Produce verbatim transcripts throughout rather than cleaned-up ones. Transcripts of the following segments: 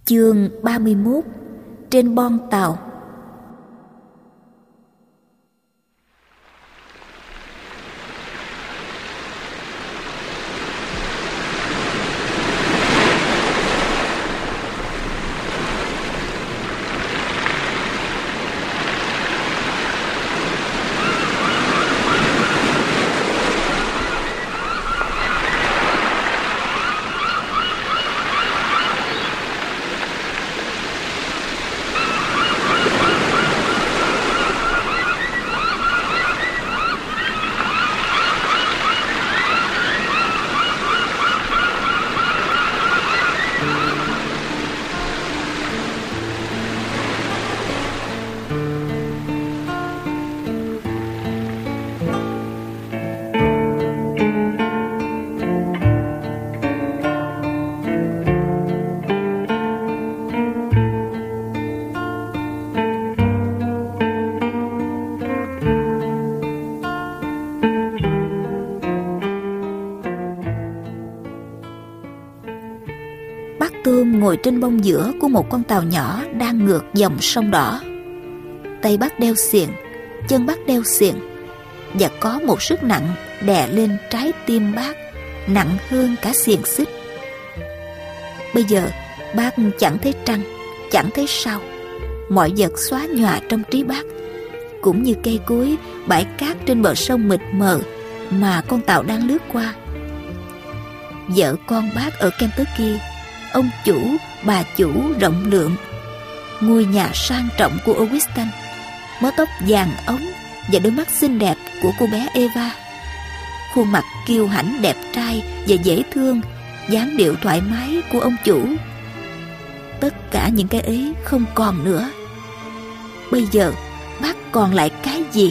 Chương ba mươi mốt. Trên bon tàu. Tôm ngồi trên bông giữa của một con tàu nhỏ đang ngược dòng sông đỏ. Tay bác đeo xiềng, chân bác đeo xiềng, và có một sức nặng đè lên trái tim bác, nặng hơn cả xiềng xích. Bây giờ bác chẳng thấy trăng, chẳng thấy sao, mọi vật xóa nhòa trong trí bác, cũng như cây cối, bãi cát trên bờ sông mịt mờ mà con tàu đang lướt qua. Vợ con bác ở Kentucky, ông chủ, bà chủ rộng lượng, ngôi nhà sang trọng của Augustine, mớ tóc vàng ống và đôi mắt xinh đẹp của cô bé Eva, khuôn mặt kiêu hãnh đẹp trai và dễ thương, dáng điệu thoải mái của ông chủ. Tất cả những cái ấy không còn nữa. Bây giờ bác còn lại cái gì?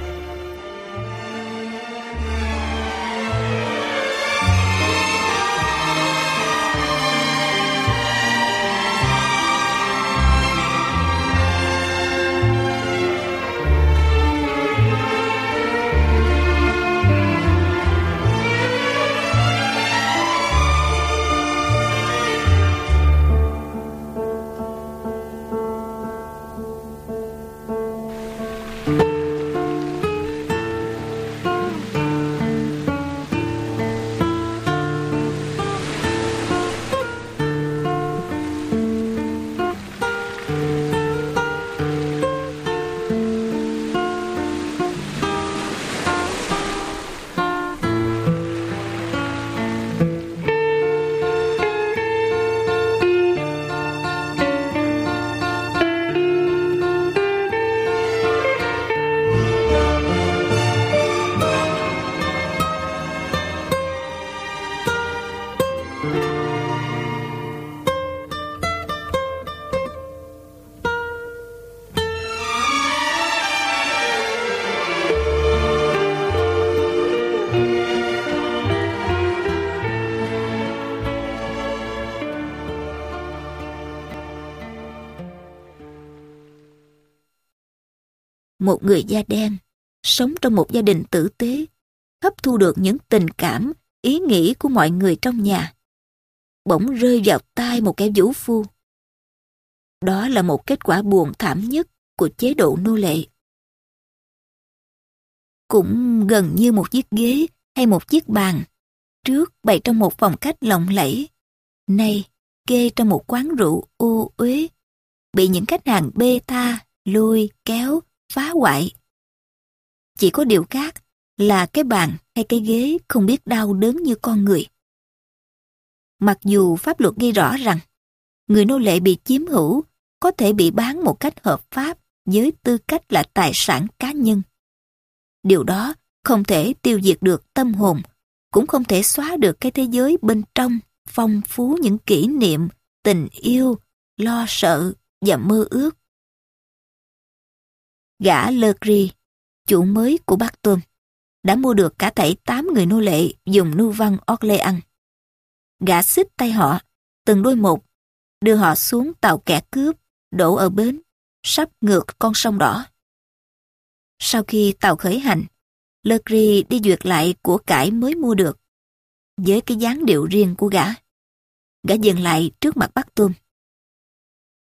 Một người da đen, sống trong một gia đình tử tế, hấp thu được những tình cảm, ý nghĩ của mọi người trong nhà, bỗng rơi vào tai một kẻ vũ phu. Đó là một kết quả buồn thảm nhất của chế độ nô lệ. Cũng gần như một chiếc ghế hay một chiếc bàn, trước bày trong một phòng khách lộng lẫy, nay kê trong một quán rượu ô uế, bị những khách hàng bê tha, lôi, kéo, phá hoại. Chỉ có điều khác là cái bàn hay cái ghế không biết đau đớn như con người. Mặc dù pháp luật ghi rõ rằng người nô lệ bị chiếm hữu có thể bị bán một cách hợp pháp với tư cách là tài sản cá nhân. Điều đó không thể tiêu diệt được tâm hồn, cũng không thể xóa được cái thế giới bên trong phong phú những kỷ niệm, tình yêu, lo sợ và mơ ước. Gã Legree, chủ mới của bác Tôm, đã mua được cả thảy tám người nô lệ dùng Nouvelle Orléans. Gã xích tay họ, từng đôi một, đưa họ xuống tàu kẻ cướp, đổ ở bến, sắp ngược con sông đỏ. Sau khi tàu khởi hành, Legree đi duyệt lại của cải mới mua được. Với cái dáng điệu riêng của gã, gã dừng lại trước mặt bác Tôm.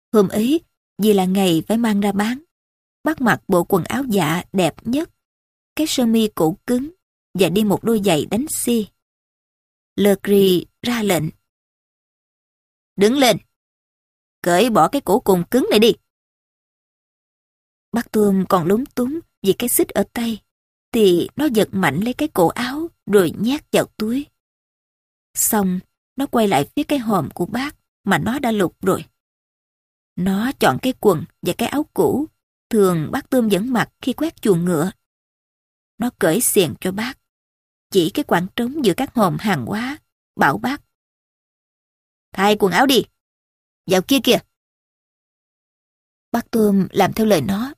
Hôm ấy, vì là ngày phải mang ra bán, bác mặc bộ quần áo dạ đẹp nhất, cái sơ mi cổ cứng và đi một đôi giày đánh xi. Legri ra lệnh. Đứng lên, cởi bỏ cái cổ cùng cứng này đi. Bác Tôm còn lúng túng vì cái xích ở tay, thì nó giật mạnh lấy cái cổ áo rồi nhét vào túi. Xong, nó quay lại phía cái hòm của bác mà nó đã lục rồi. Nó chọn cái quần và cái áo cũ thường bác Tôm vẫn mặc khi quét chuồng ngựa. Nó cởi xiềng cho bác, chỉ cái khoảng trống giữa các hòm hàng hóa, bảo bác. Thay quần áo đi, vào kia kìa. Bác Tôm làm theo lời nó.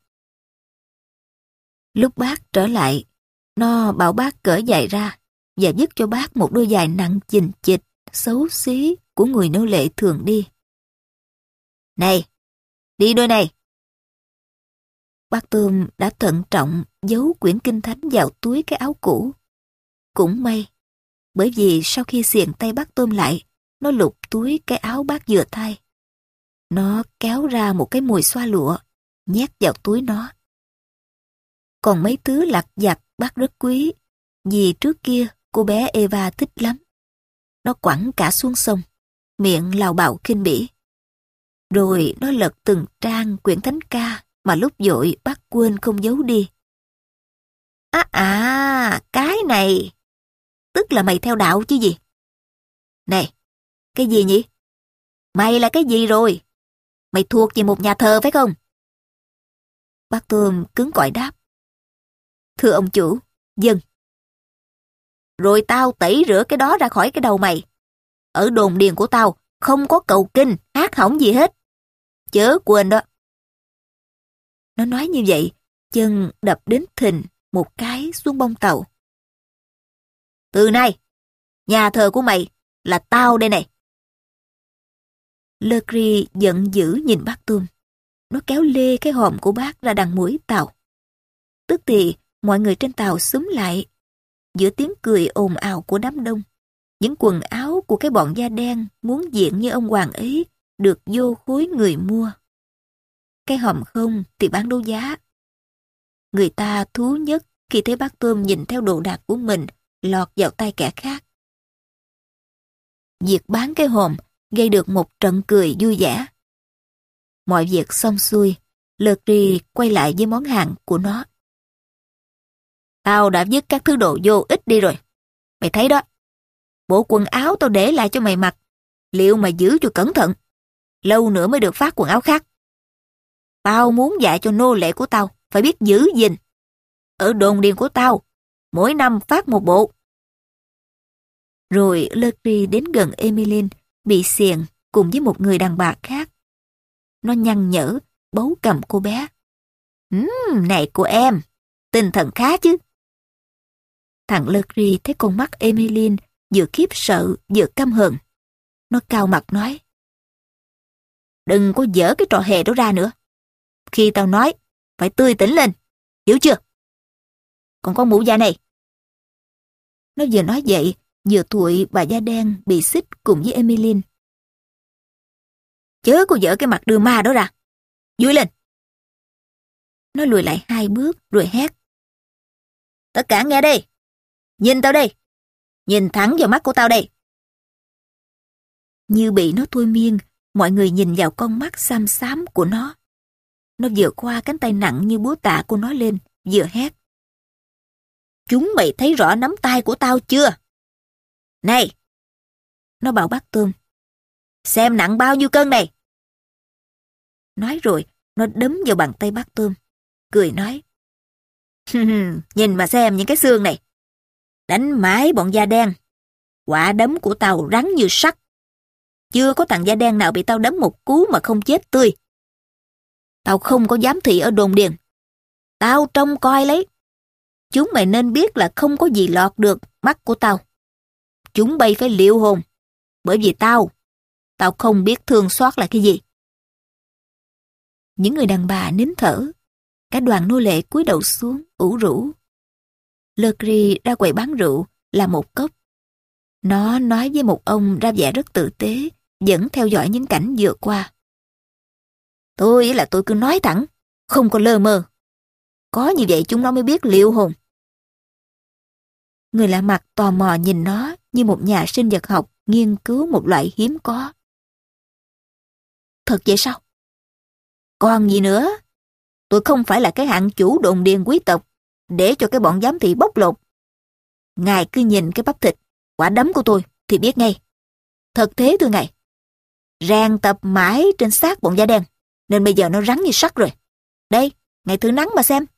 Lúc bác trở lại, nó bảo bác cởi giày ra và dứt cho bác một đôi giày nặng chình chịch, xấu xí của người nô lệ thường đi. Này, đi đôi này. Bác Tôm đã thận trọng giấu quyển kinh thánh vào túi cái áo cũ. Cũng may, bởi vì sau khi xiềng tay bác Tôm lại, nó lục túi cái áo bác vừa thay. Nó kéo ra một cái mùi xoa lụa, nhét vào túi nó. Còn mấy thứ lặt vặt bác rất quý, vì trước kia cô bé Eva thích lắm. Nó quẳng cả xuống sông, miệng lào bào khinh bỉ. Rồi nó lật từng trang quyển thánh ca mà lúc vội bác quên không giấu đi. À à, cái này, tức là mày theo đạo chứ gì? Này, cái gì nhỉ? Mày là cái gì rồi? Mày thuộc về một nhà thờ phải không? Bác Tôm cứng cỏi đáp. Thưa ông chủ, dân. Rồi tao tẩy rửa cái đó ra khỏi cái đầu mày. Ở đồn điền của tao không có cầu kinh, hát hỏng gì hết. Chớ quên đó. Nó nói như vậy, chân đập đến thình một cái xuống bông tàu. Từ nay, nhà thờ của mày là tao đây này. Legri giận dữ nhìn bác Tôm. Nó kéo lê cái hòm của bác ra đằng mũi tàu. Tức thì mọi người trên tàu xúm lại. Giữa tiếng cười ồn ào của đám đông, những quần áo của cái bọn da đen muốn diện như ông hoàng ấy được vô khối người mua. Cái hòm không thì bán đấu giá. Người ta thú nhất khi thấy bác Tôm nhìn theo đồ đạc của mình lọt vào tay kẻ khác. Việc bán cái hòm gây được một trận cười vui vẻ. Mọi việc xong xuôi, Legri quay lại với món hàng của nó. Tao đã vứt các thứ đồ vô ích đi rồi. Mày thấy đó, bộ quần áo tao để lại cho mày mặc, liệu mày giữ cho cẩn thận, lâu nữa mới được phát quần áo khác. Tao muốn dạy cho nô lệ của tao phải biết giữ gìn. Ở đồn điền của tao, mỗi năm phát một bộ. Rồi Legri đến gần Emmeline, bị xiềng cùng với một người đàn bà khác. Nó nhăn nhở, bấu cầm cô bé. Ừm, này cô em, tinh thần khá chứ. Thằng Legri thấy con mắt Emmeline vừa khiếp sợ vừa căm hờn. Nó cau mặt nói. Đừng có dở cái trò hề đó ra nữa. Khi tao nói, phải tươi tỉnh lên, hiểu chưa? Còn con mụ già này. Nó vừa nói vậy, vừa thụi bà da đen bị xích cùng với Emmeline. Chớ có dở cái mặt đưa ma đó ra. Vui lên. Nó lùi lại hai bước rồi hét. Tất cả nghe đây. Nhìn tao đây. Nhìn thẳng vào mắt của tao đây. Như bị nó thôi miên, mọi người nhìn vào con mắt xám xám của nó. Nó vừa khoa cánh tay nặng như búa tạ của nó lên, vừa hét. Chúng mày thấy rõ nắm tay của tao chưa? Này! Nó bảo bác Tôm. Xem nặng bao nhiêu cân này? Nói rồi, nó đấm vào bàn tay bác Tôm. Cười nói. Nhìn mà xem những cái xương này. Đánh mãi bọn da đen. Quả đấm của tao rắn như sắt. Chưa có thằng da đen nào bị tao đấm một cú mà không chết tươi. Tao không có giám thị ở đồn điền. Tao trông coi lấy. Chúng mày nên biết là không có gì lọt được mắt của tao. Chúng bay phải liệu hồn. Bởi vì tao, tao không biết thương xót là cái gì. Những người đàn bà nín thở. Cả đoàn nô lệ cúi đầu xuống, ủ rũ. Legri ra quầy bán rượu, là một cốc. Nó nói với một ông ra vẻ rất tử tế, vẫn theo dõi những cảnh vừa qua. Tôi là tôi cứ nói thẳng, không có lơ mơ. Có như vậy chúng nó mới biết liệu hồn. Người lạ mặt tò mò nhìn nó như một nhà sinh vật học nghiên cứu một loại hiếm có. Thật vậy sao? Còn gì nữa? Tôi không phải là cái hạng chủ đồn điền quý tộc để cho cái bọn giám thị bóc lột. Ngài cứ nhìn cái bắp thịt, quả đấm của tôi thì biết ngay. Thật thế thưa ngài. Rèn tập mãi trên xác bọn da đen, nên bây giờ nó rắn như sắt rồi. Đây, ngài thử nắng mà xem.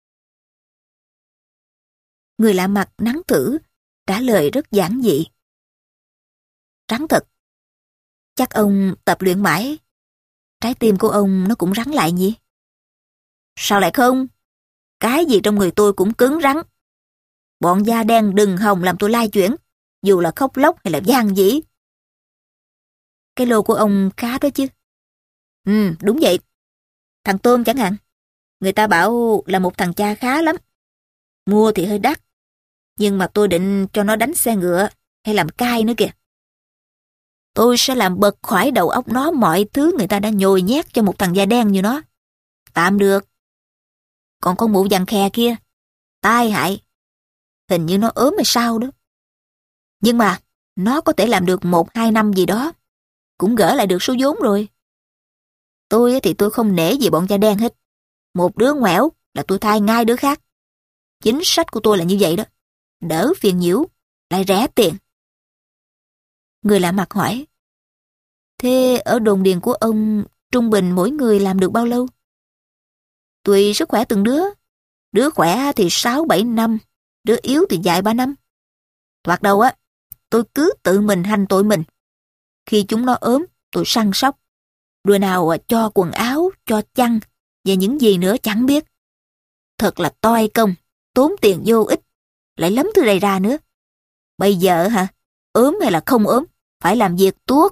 Người lạ mặt nắng thử, trả lời rất giản dị. Rắn thật. Chắc ông tập luyện mãi. Trái tim của ông nó cũng rắn lại nhỉ? Sao lại không? Cái gì trong người tôi cũng cứng rắn. Bọn da đen đừng hòng làm tôi lai chuyển, dù là khóc lóc hay là gian dĩ. Cái lô của ông khá đó chứ. Ừ, đúng vậy. Thằng Tôm chẳng hạn. Người ta bảo là một thằng cha khá lắm. Mua thì hơi đắt. Nhưng mà tôi định cho nó đánh xe ngựa hay làm cai nữa kìa. Tôi sẽ làm bật khỏi đầu óc nó mọi thứ người ta đã nhồi nhét cho một thằng da đen như nó. Tạm được. Còn con mụ vàng khè kia, tai hại. Hình như nó ốm hay sao đó. Nhưng mà nó có thể làm được một hai năm gì đó. Cũng gỡ lại được số vốn rồi. Tôi thì tôi không nể gì bọn da đen hết. Một đứa ngoẻo là tôi thay ngay đứa khác. Chính sách của tôi là như vậy đó. Đỡ phiền nhiễu, lại rẻ tiền. Người lạ mặt hỏi. Thế ở đồn điền của ông, trung bình mỗi người làm được bao lâu? Tùy sức khỏe từng đứa. Đứa khỏe thì sáu bảy năm, đứa yếu thì vài ba năm. Thoạt đầu á, tôi cứ tự mình hành tội mình. Khi chúng nó ốm, tôi săn sóc. Đứa nào cho quần áo, cho chăn, và những gì nữa chẳng biết. Thật là toi công, tốn tiền vô ích, lại lắm thứ này ra nữa. Bây giờ hả, ốm hay là không ốm, phải làm việc tốt.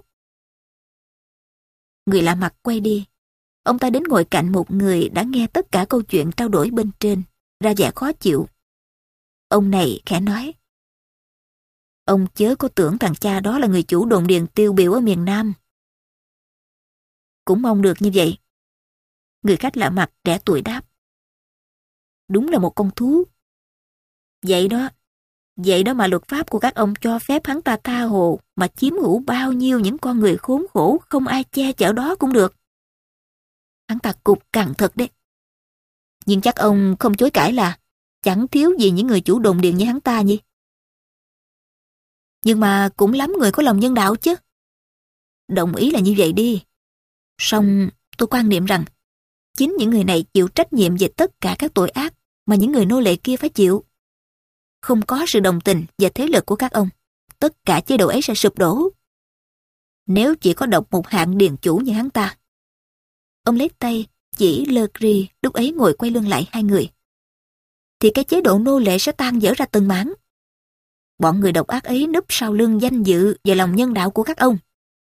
Người lạ mặt quay đi. Ông ta đến ngồi cạnh một người đã nghe tất cả câu chuyện trao đổi bên trên, ra vẻ khó chịu. Ông này khẽ nói. Ông chớ có tưởng thằng cha đó là người chủ đồn điền tiêu biểu ở miền Nam. Cũng mong được như vậy. Người khách lạ mặt trẻ tuổi đáp. Đúng là một con thú. Vậy đó, vậy đó mà luật pháp của các ông cho phép hắn ta tha hồ mà chiếm hữu bao nhiêu những con người khốn khổ không ai che chở đó cũng được. Hắn ta cục cằn thật đấy. Nhưng chắc ông không chối cãi là chẳng thiếu gì những người chủ đồn điền như hắn ta nhỉ? Nhưng mà cũng lắm người có lòng nhân đạo chứ. Đồng ý là như vậy đi. Song tôi quan niệm rằng chính những người này chịu trách nhiệm về tất cả các tội ác mà những người nô lệ kia phải chịu. Không có sự đồng tình và thế lực của các ông, tất cả chế độ ấy sẽ sụp đổ. Nếu chỉ có độc một hạng điền chủ như hắn ta. Ông lấy tay chỉ Le Gris lúc ấy ngồi quay lưng lại hai người. Thì cái chế độ nô lệ sẽ tan vỡ ra từng mảng. Bọn người độc ác ấy núp sau lưng danh dự và lòng nhân đạo của các ông.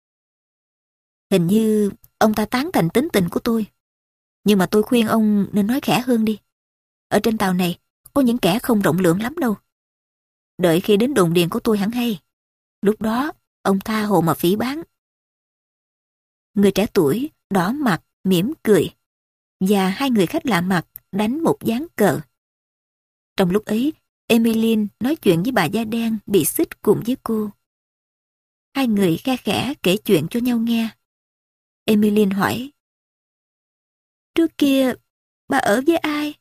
Hình như ông ta tán thành tính tình của tôi. Nhưng mà tôi khuyên ông nên nói khẽ hơn đi. Ở trên tàu này có những kẻ không rộng lượng lắm đâu. Đợi khi đến đồn điền của tôi hẳn hay. Lúc đó ông tha hồ mà phỉ báng. Người trẻ tuổi đỏ mặt mỉm cười. Và hai người khách lạ mặt đánh một ván cờ. Trong lúc ấy, Emmeline nói chuyện với bà da đen bị xích cùng với cô. Hai người khe khẽ kể chuyện cho nhau nghe. Emmeline hỏi. Trước kia, bà ở với ai?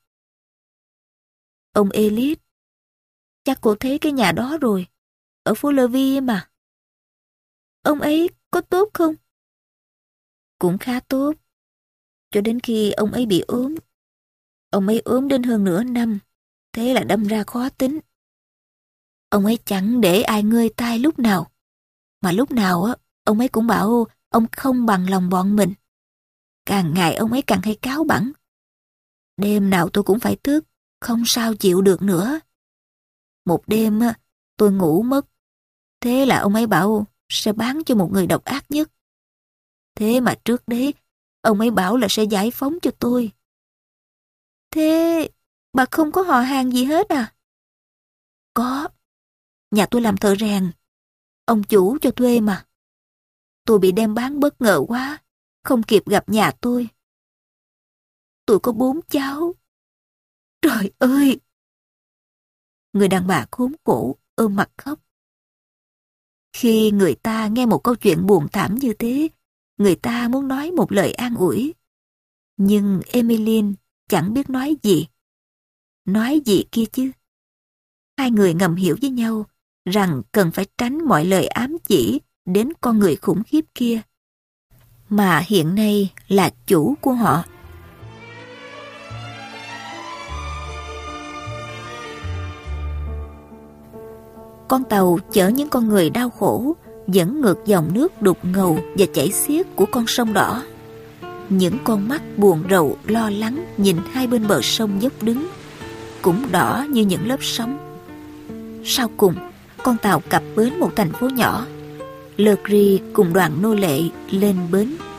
Ông Elite. Chắc cô thấy cái nhà đó rồi. Ở phố Lơ Vi mà. Ông ấy có tốt không? Cũng khá tốt. Cho đến khi ông ấy bị ốm. Ông ấy ốm đến hơn nửa năm. Thế là đâm ra khó tính. Ông ấy chẳng để ai ngơi tai lúc nào. Mà lúc nào á, ông ấy cũng bảo ông không bằng lòng bọn mình. Càng ngày ông ấy càng hay cáu bẳn. Đêm nào tôi cũng phải thức, không sao chịu được nữa. Một đêm á, tôi ngủ mất. Thế là ông ấy bảo sẽ bán cho một người độc ác nhất. Thế mà trước đấy, ông ấy bảo là sẽ giải phóng cho tôi. Thế bà không có họ hàng gì hết à? Có. Nhà tôi làm thợ rèn. Ông chủ cho thuê mà. Tôi bị đem bán bất ngờ quá. Không kịp gặp nhà tôi. tôi có bốn cháu. Trời ơi! Người đàn bà khốn khổ ôm mặt khóc. Khi người ta nghe một câu chuyện buồn thảm như thế, người ta muốn nói một lời an ủi. Nhưng Emmeline chẳng biết nói gì. Nói gì kia chứ? Hai người ngầm hiểu với nhau rằng cần phải tránh mọi lời ám chỉ đến con người khủng khiếp kia, mà hiện nay là chủ của họ. Con tàu chở những con người đau khổ dẫn ngược dòng nước đục ngầu và chảy xiết của con sông đỏ. Những con mắt buồn rầu lo lắng nhìn hai bên bờ sông dốc đứng, cũng đỏ như những lớp sóng. Sau cùng, con tàu cập bến một thành phố nhỏ. Legris cùng đoàn nô lệ lên bến.